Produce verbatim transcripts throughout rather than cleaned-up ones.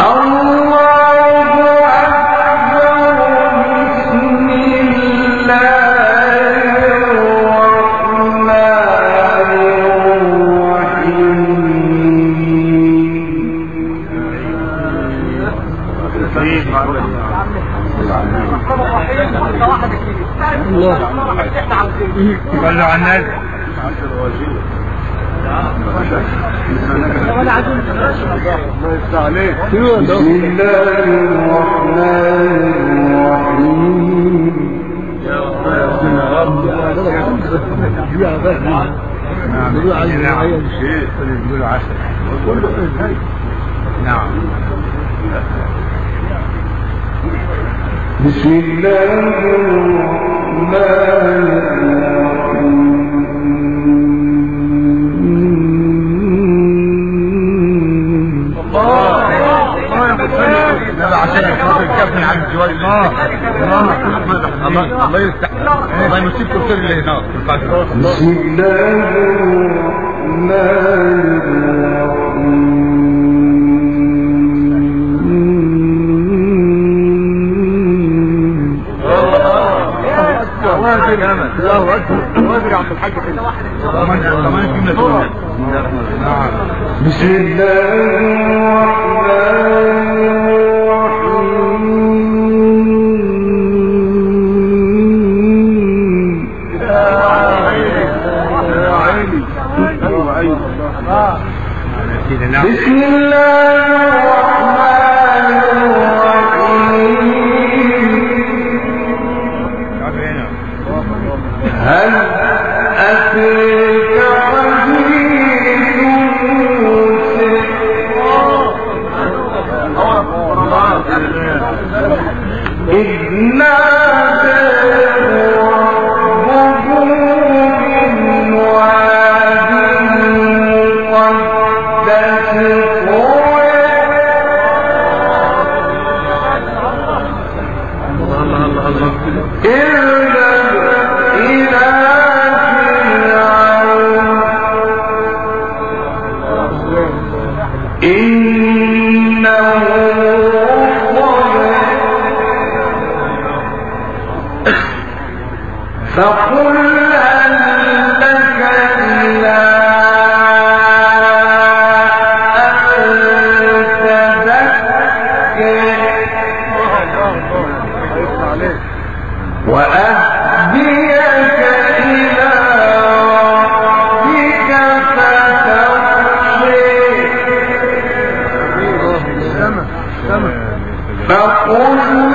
صلوا على النبي. بسم الله الرحمن الرحيم. نعم. بسم الله الرحمن الرحيم. الله يستحق الله يمسك كل اللي هناك. بسم الله الرحمن الرحيم. الله اكبر. وادري عبد الحاج كده كمان كمان جمله. بسم الله الرحمن بسم الله الرحمن الرحيم. هل أتيك حديث موسى إذ ناداه ربه من واد مقدس فقل هل لك إلى أن تزكى وأهديك إلى ربك فتخشى فقل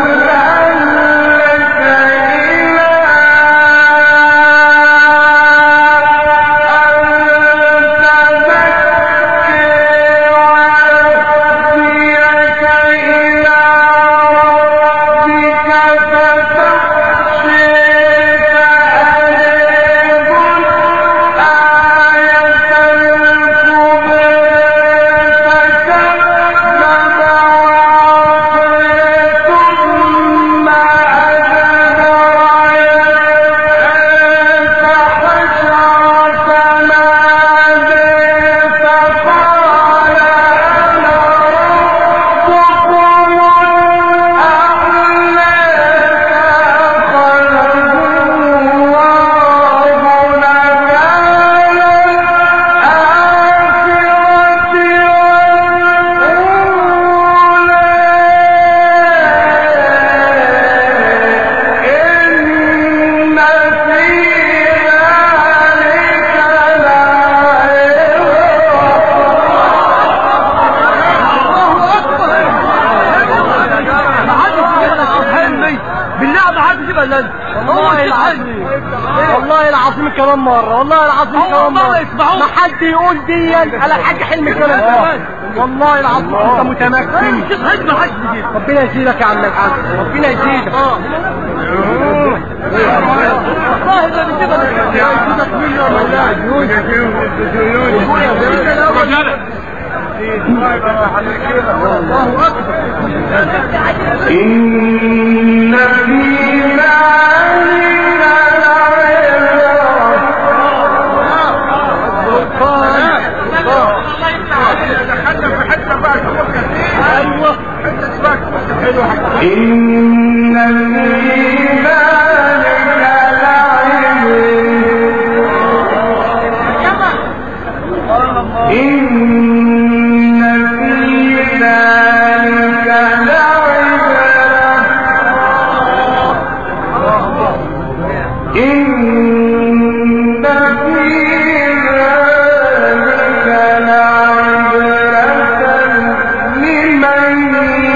والله العظيم كمان مرة والله العظيم كمان مرة ما حد يقول دي على حاجة حلم كمان والله العظيم انت متمكن. ربنا يزيدك يا عم الحاج ربنا يزيدك. والله ده بيجيبك يزيدك مليون والله الله اكبر. إن في ايوه إن في ذلك لعبرة إن في ذلك لعبرة إن في ذلك لعبرة لمن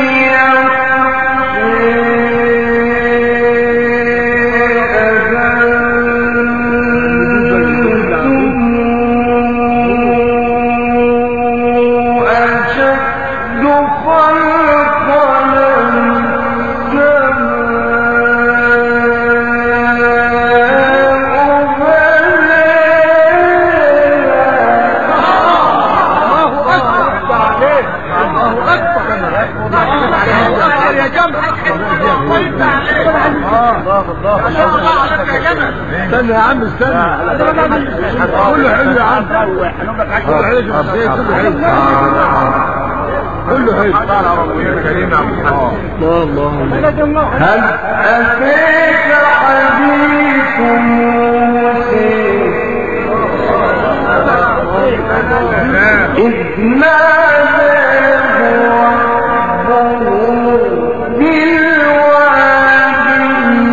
استنى يا عم استنى كله حلو يا عم كله حلو كله حلو كريم يا عم الله هل أتيك حديث موسى إذ ناداه ربه بالوادي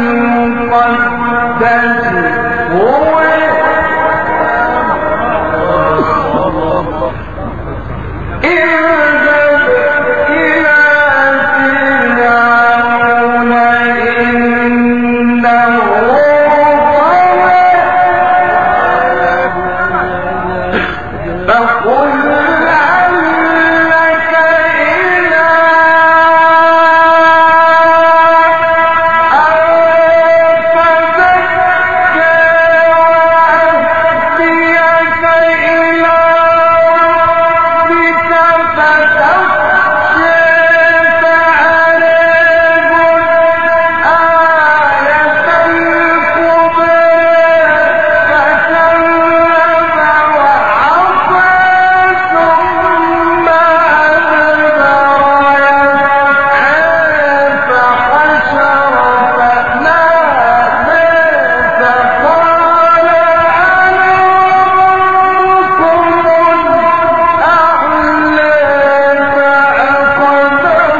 المقدس طوى اذهب إلى فرعون إنه طغى فقل هل لك إلى أن تزكى وأهديك إلى ربك فتخشى فأريهم آية الكبرى فكذب وعصى ثم أدبر يسعى فحشر فنادى فقال أنا ربكم الأعلى فأخذه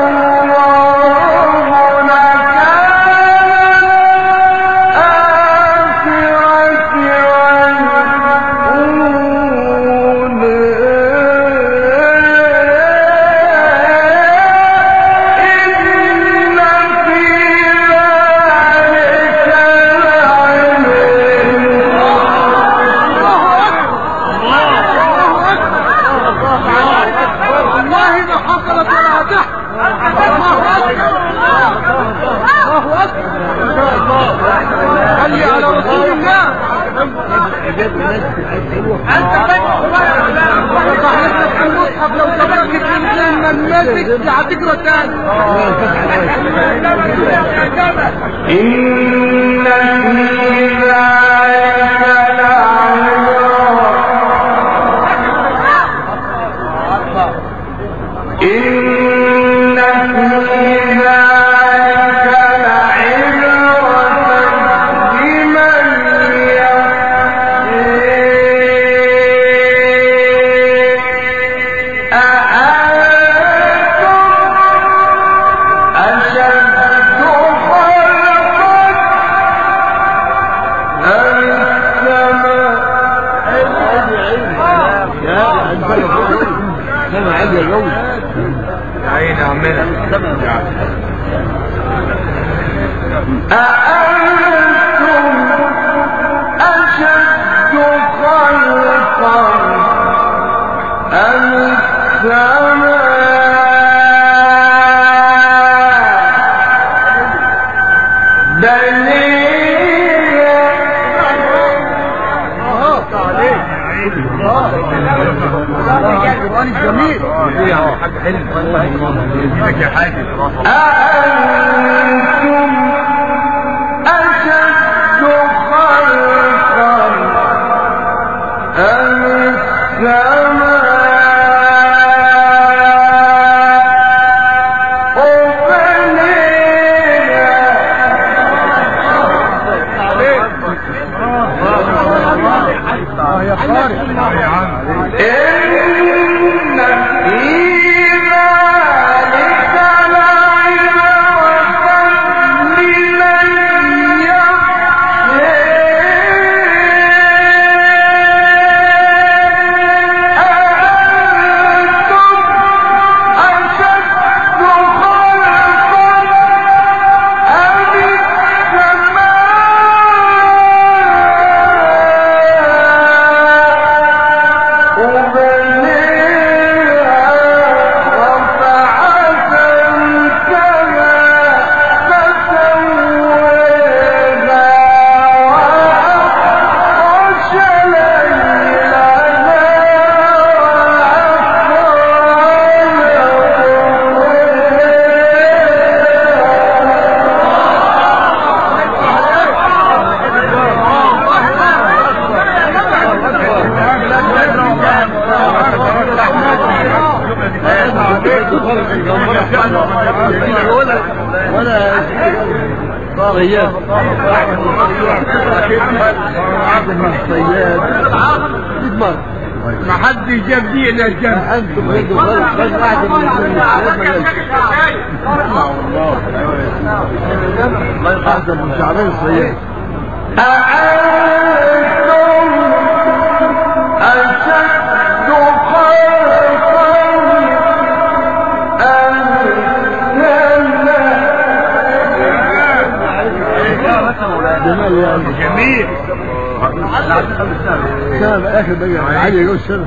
الله نكال والله ما حصلت ولا تحت الله أكبر صلي على رسول الله أنت صحيح المصحف لو تبكت من المسك هتقرا تاني إن في ذلك لعبرة إن في ذلك لعبرة لمن يخشى أأنتم أشد خلقا أم السماء؟ سمع عادي يا جوز عين عمنا أأنتم أشد خلقا أم السماء القرآن الجميل يا حاج حلم يديك يا حاج. أأنتم أشد خلقا أم السماء ولا صياد صياد ما حد جاب دي الا الجنب. انتم غيروا خالص بس واحد من الله يقعد من شعبين صياد. جميل. سنة آخر بقى علي يقول سنة.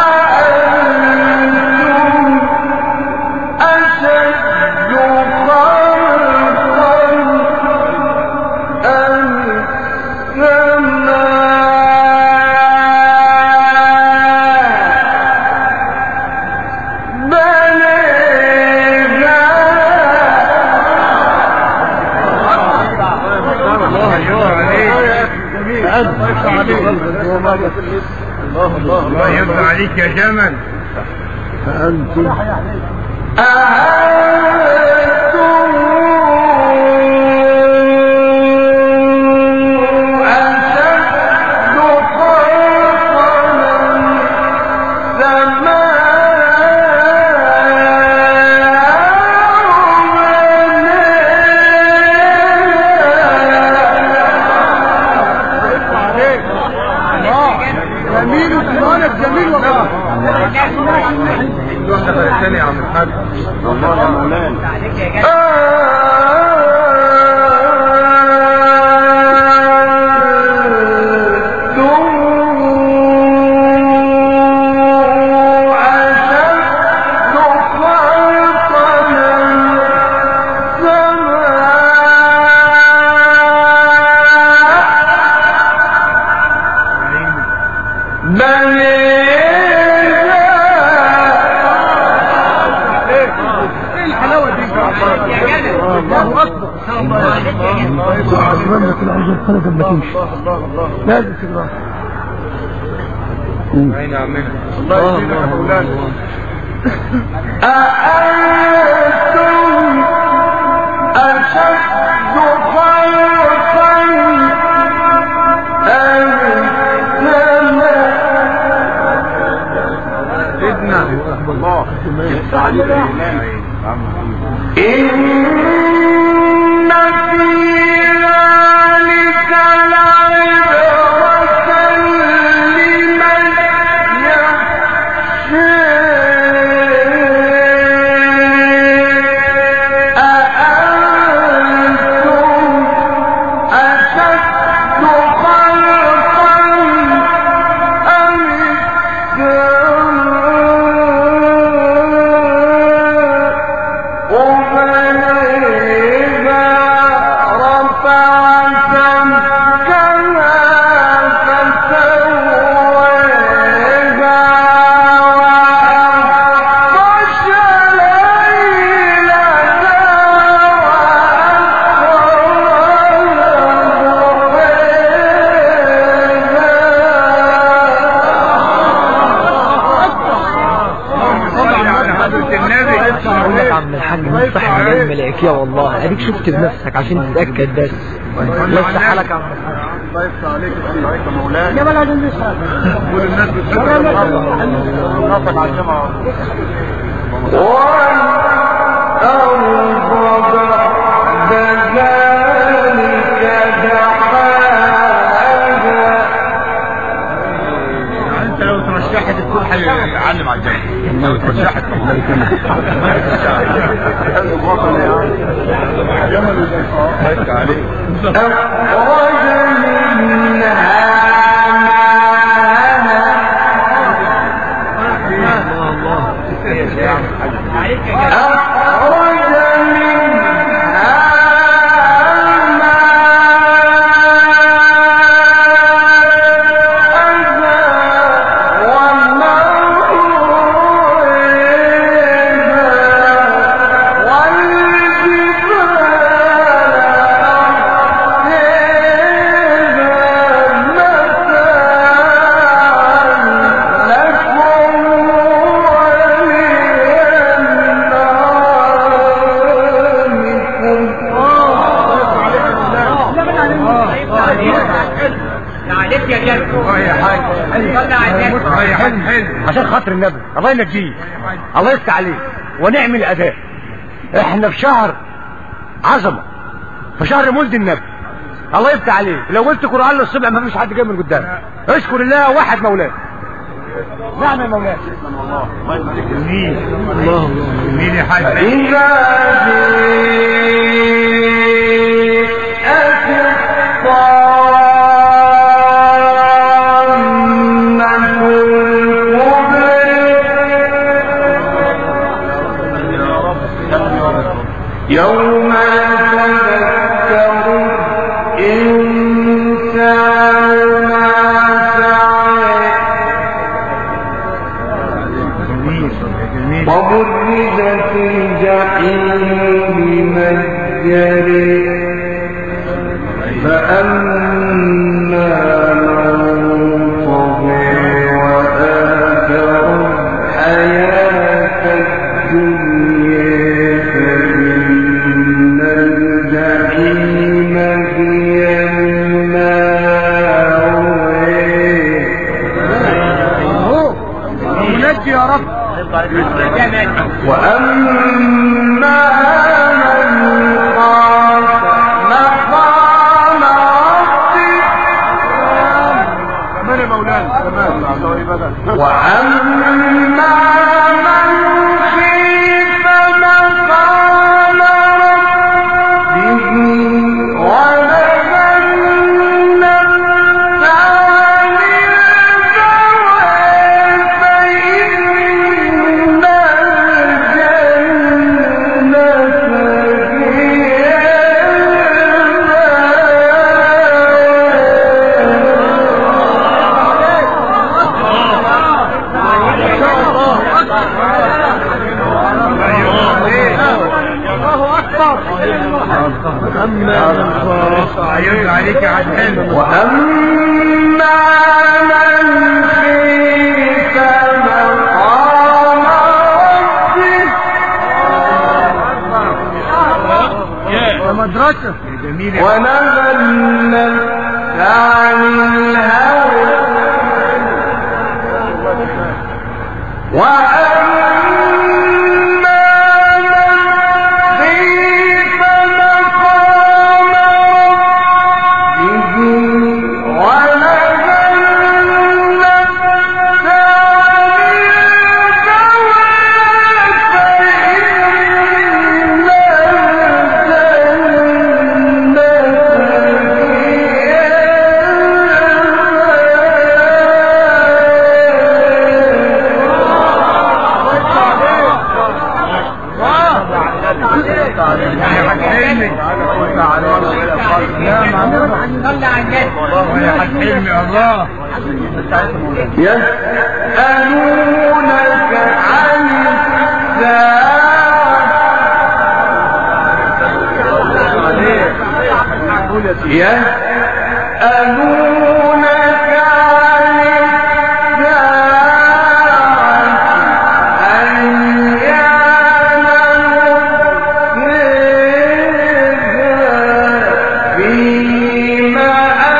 الله الله الله يرضى عليك يا جمل. فأنتم الثاني يا عم الحاج. والله يا مولانا خلق ما تمشي لازم تقرا. اين عمنا الله يسلمك يا مولانا. أأنتم أشد خلقا أم السماء؟ سيدنا الله إن الملائكية والله اديك شفت بنفسك عشان تتأكد بس. الله يفتح لك يا عم. الله يفتح عليك يا مولانا. يا بلد النساء كل الناس بتشكر الله على الجماعة. انت لو ترشحت تكون هيعلم على الجنة. لو ترشحت لكم ولي عشان خاطر النبي الله ينجيه الله يفتح عليه ونعمل اداء. احنا في شهر عظمه، في شهر مولد النبي الله يفتح عليه. لو قلت قرآن الصبح ما فيش حد جاي من قدام. اشكر الله واحد مولاه. نعم يا مولانا. جميل الله جميل يا حاج. يوم يتذكر الإنسان ما سعى وبرزت الجحيم لمن يرى فأما من طغى وآثر الحياة الدنيا فإن الجحيم هي المأوى. ونجي يا رب. وأما من خاف مقام ربه كمان يا مولانا كمان. وأما من خيف مقام ربه ونهى النفس عن الهوى فإن عليك يا عدنان. وأما من خيف مقام ربه مدرسة ونهى النفس عن الهوى يسألونك عن الساعة يسألونك عن الساعة أيان مرساها فيما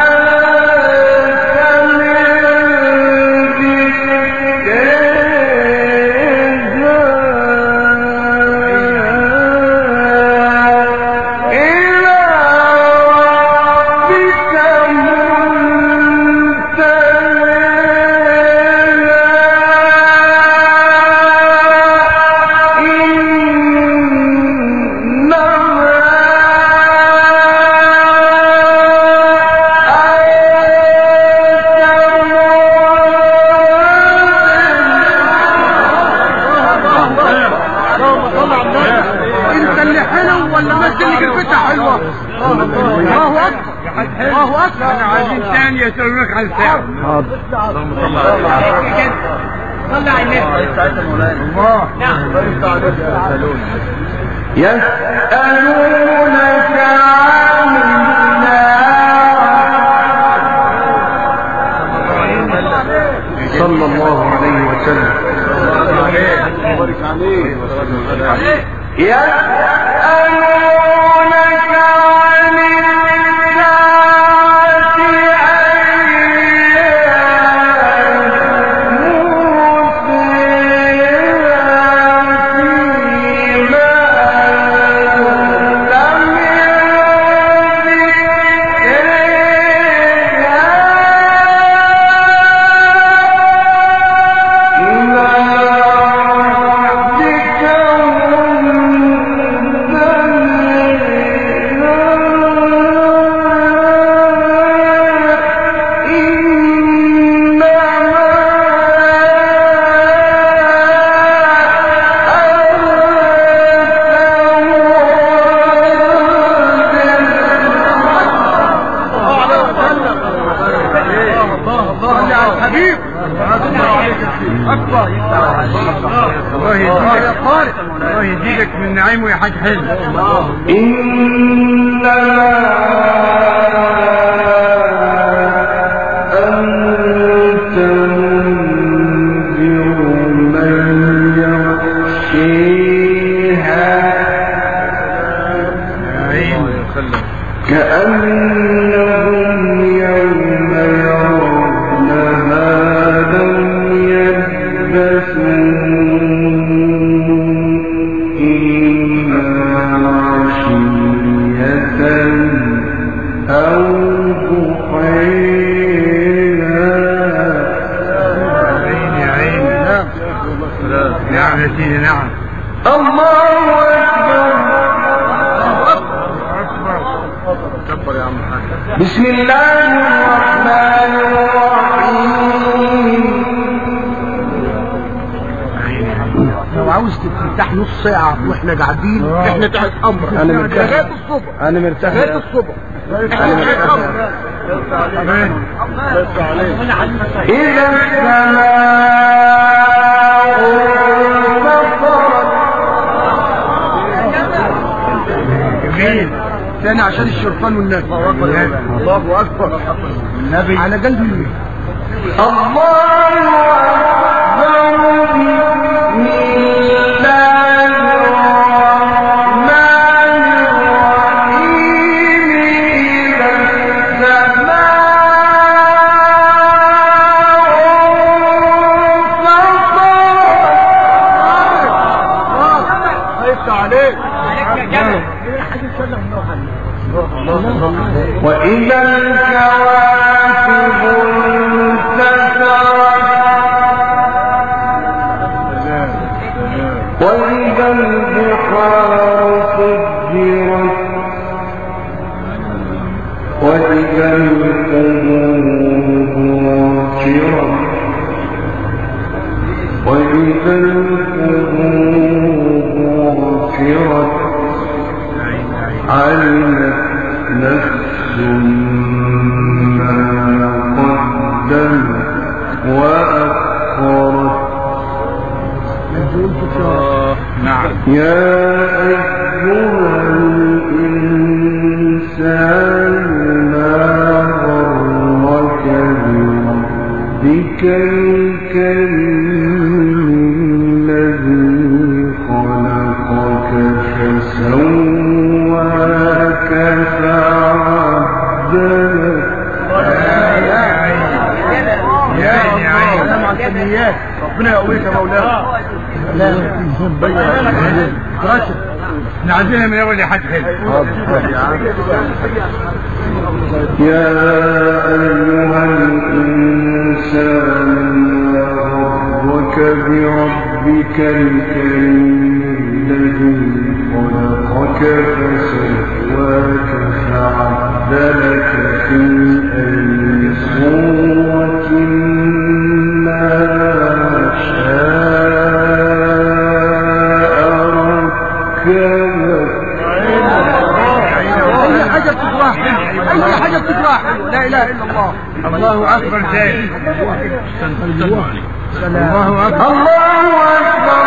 يسألونك عن الساعة. اللهم صل على صلى على النبي. الله. نعم. يسألونك عن الساعة صلى الله عليه وسلم. يسألونك عن الساعة يزيدك الله يزيدك من نعيمه يا حاج حلو. إنما أنت منذر من يخشيها كأنهم يوم يرونها لم يلبثوا إلا عشية أو ضحيها. عيني عيني. نعم يا سيدي نعم. الله أكبر. كبر يا عم الحاج. بسم الله الرحمن الرحيم. لو عاوز تفتح نص ساعة واحنا قاعدين احنا تحت امر. انا مرتاح لغاية الصبح. انا مرتاح لغاية الصبح. احنا تحت امر. إذا السماء انفطرت. جميل. تاني عشان الشرطان والنبي. الله اكبر. النبي على قلبي. الله أكبر. بسم الله الرحمن الرحيم. إذا السماء خايف عليك. وإذا الكواكب انتثرت. وإذا البحار فجرت. وإذا القبور بعثرت. وإذا القبور بعثرت. علمت نفس ما قدمت وأخرت. نعم. يا أيها الإنسان ما غرك بربك الكريم الذي خلقك فسواك فعدلك. يا عيني. ربنا يقويك يا مولانا. احنا عايزينها من اول يا حاج حلو. يا أيها الإنسان ما غرك بربك الكريم الذي خلقك فسواك فعدلك في أي صورة ما شاء ركبك. اي حاجة بتجراح اي حاجة بتجراح. لا اله الا الله. الله اكبر. تاني. الله اكبر. الله أكبر.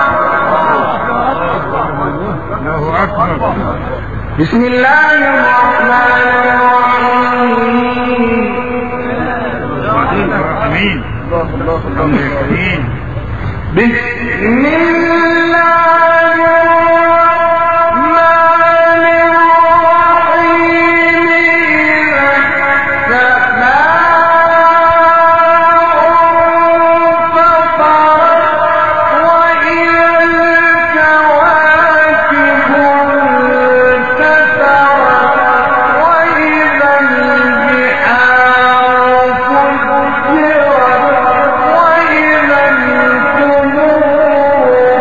الله اكبر. بسم الله الرحمن الرحيم. امين. امين. بسم الله الرحمن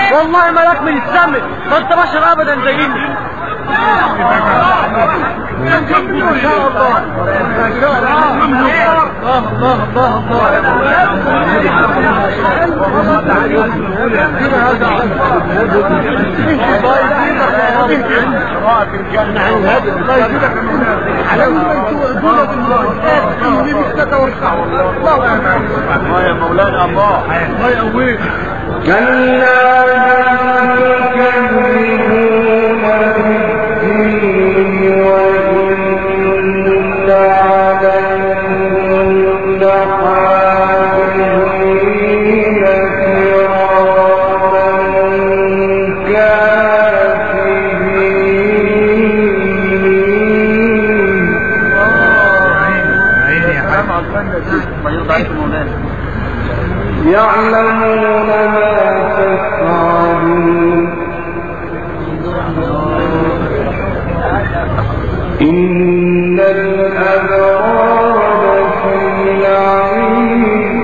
والله ملاك من السماء، ما انت بشر ابدا زينا. ما شاء الله ما شاء الله الله الله يا مولانا الله الله يقويك. كلا يعلمون ما تفعلون إن الأبرار لفي نعيم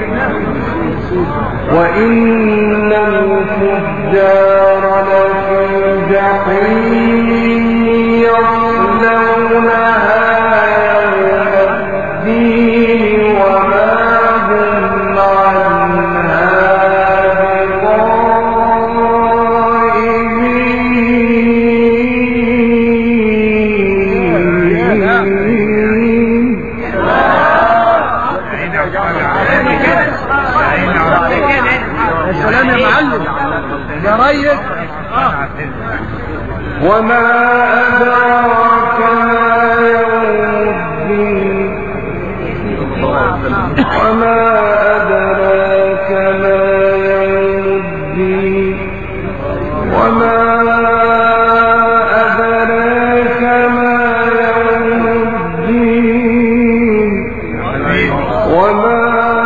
وإن الفجار لفي جحيم يصلونها يوم الدين وما وما أدراك ما يوم الدين وما أدراك ما يوم الدين وما أدراك ما يوم الدين وما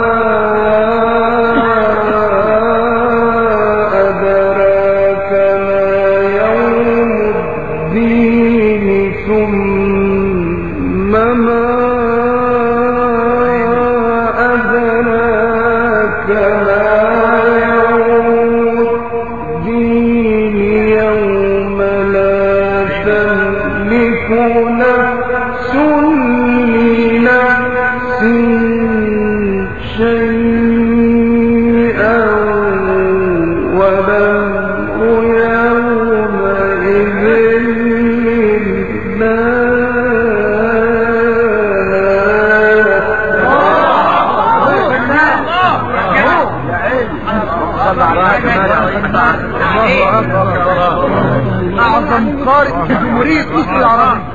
أعظم قارئ في جمهورية مصر العربية.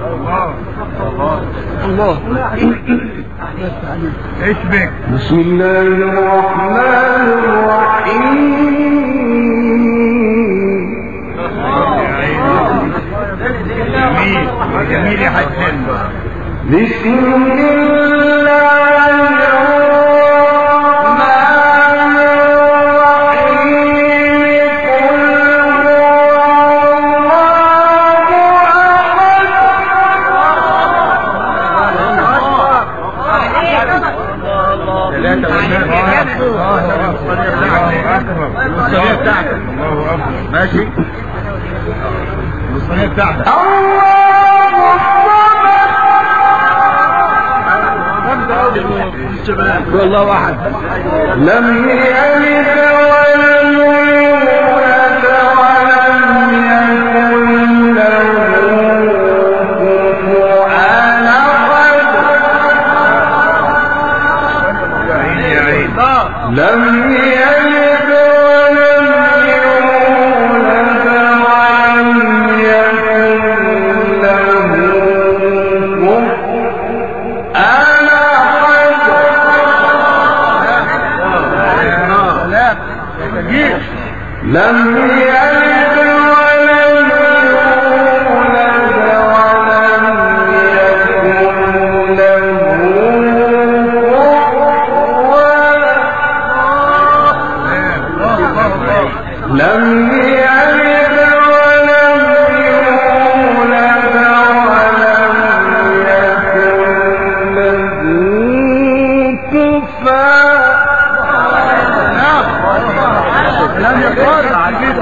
الله ايش بك؟ بسم الله الرحمن الرحيم. جميل جميل يا حسن. بسم الله ماشي الصينية بتاعتك. الله الله واحد لم يلد ولم يولد ولم يكن له كفوا أحد. لم يلد لم يلد ولم يولد ولم يكن له كفوا. لم يلد ولم يولد ولم يكن له كفوا. لم يكن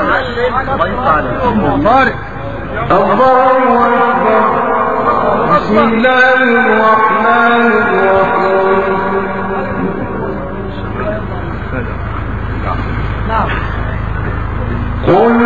طارق الله أكبر. بسم الله الرحمن الرحيم. قل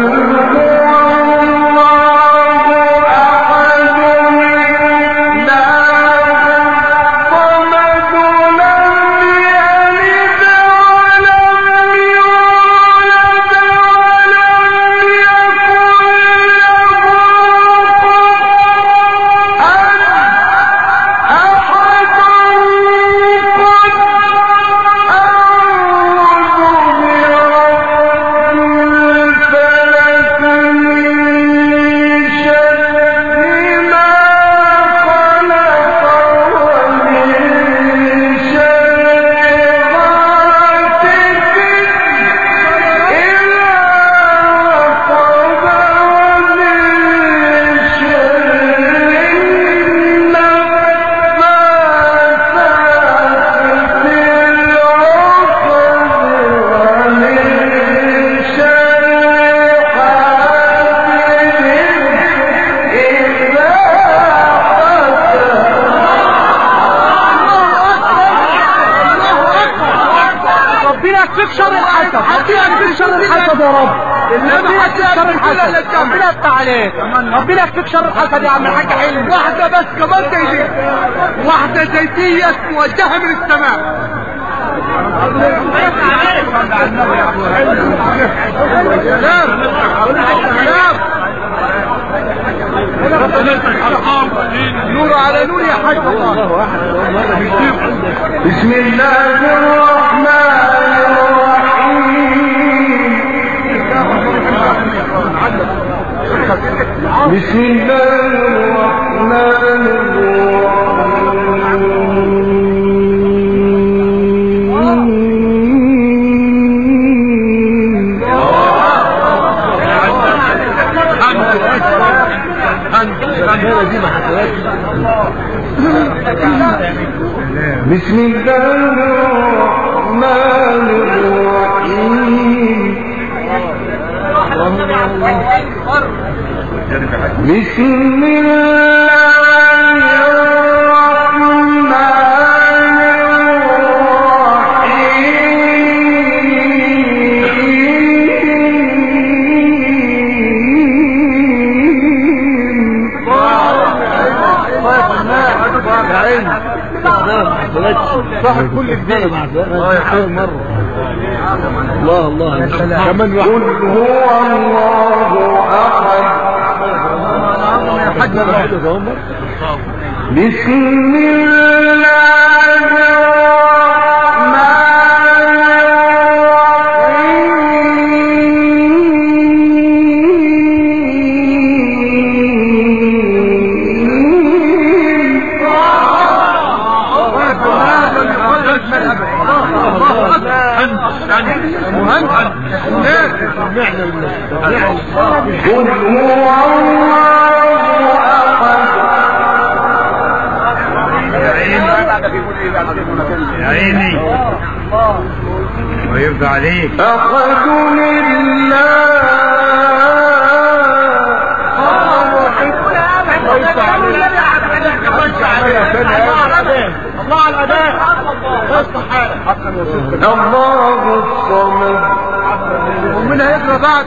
شر الحسد، ربنا يكفيك شر الحسد يا رب. ربنا يكفيك شر الحسد، ربنا يفتح عليك، ربنا يكفيك شر الحسد يا عم الحاج حلمي. واحدة بس كمان زي دي، واحدة زيتية موجهة من السماء. نور على نور يا حاج. بسم الله الرحمن الرحيم. بسم الله الرحمن بسم الله الرحمن الرحيم. بسم الله الرحمن الرحيم. صاحب كل الدين اه يحاول مرة. الله الله كمان قل هو الله احد. بسم الله قل هو الله احد. يا عيني ويرضى عليك. احد الله على الاداء. الله الصمد. ومن هيقرا بعد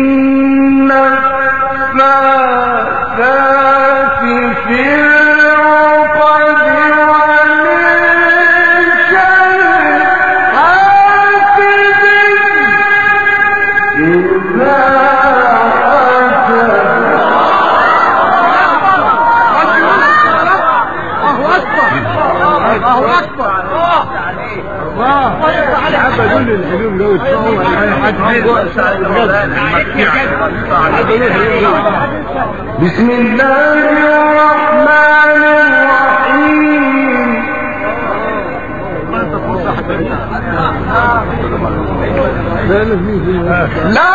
في كل الحلول لو اتفقوا بسم الله الرحمن الرحيم لا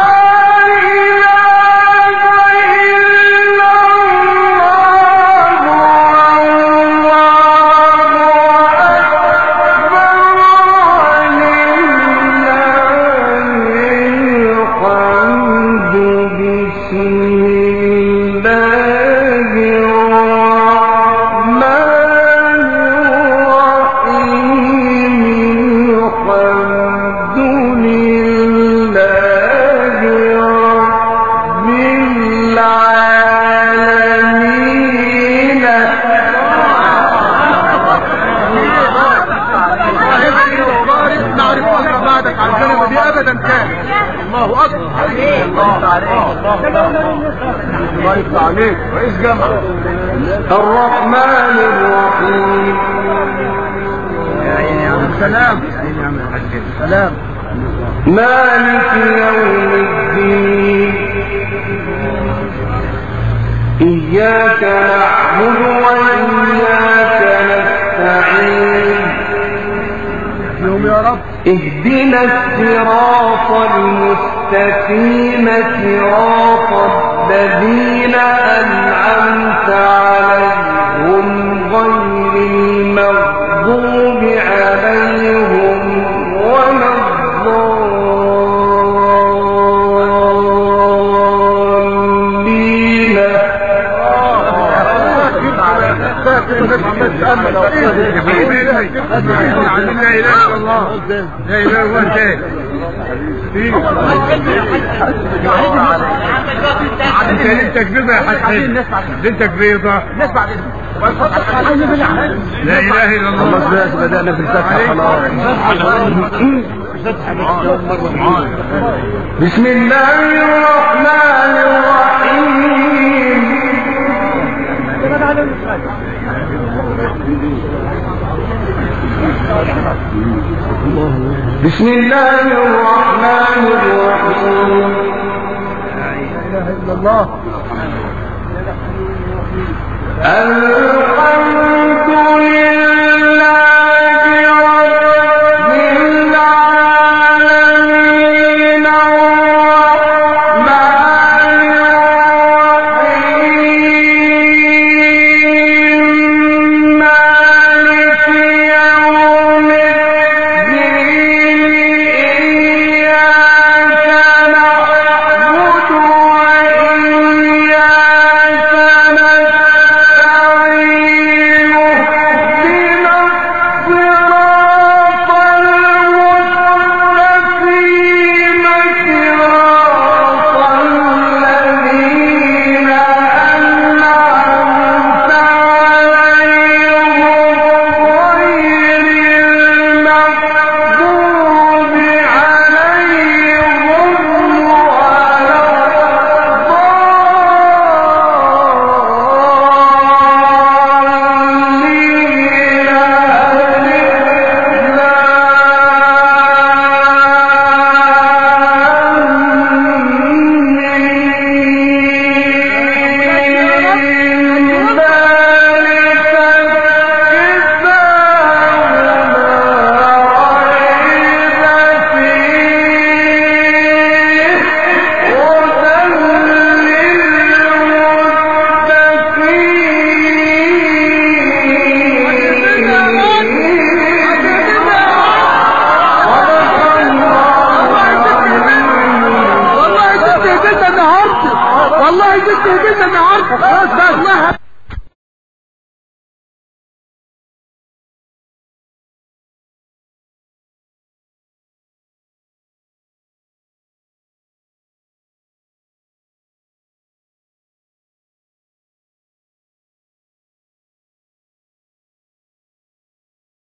عليك رئيس جامعة الرحمن الرحيم سلام سلام مالك يوم الدين إياك نعبد وإياك نستعين يوم يا رب اهدنا الصراط المستقيم صراط الذين أنعمت عليهم غير المغضوب عليهم ولا الضالين لا اله الا الله لا اله الا الله انت ليلتك بيضة يا حسين ليلتك بيضة لا اله الا الله خلاص بدأنا في الفتحة خلاص بسم الله الرحمن الرحيم بسم الله الرحمن الرحيم لا اله الا الله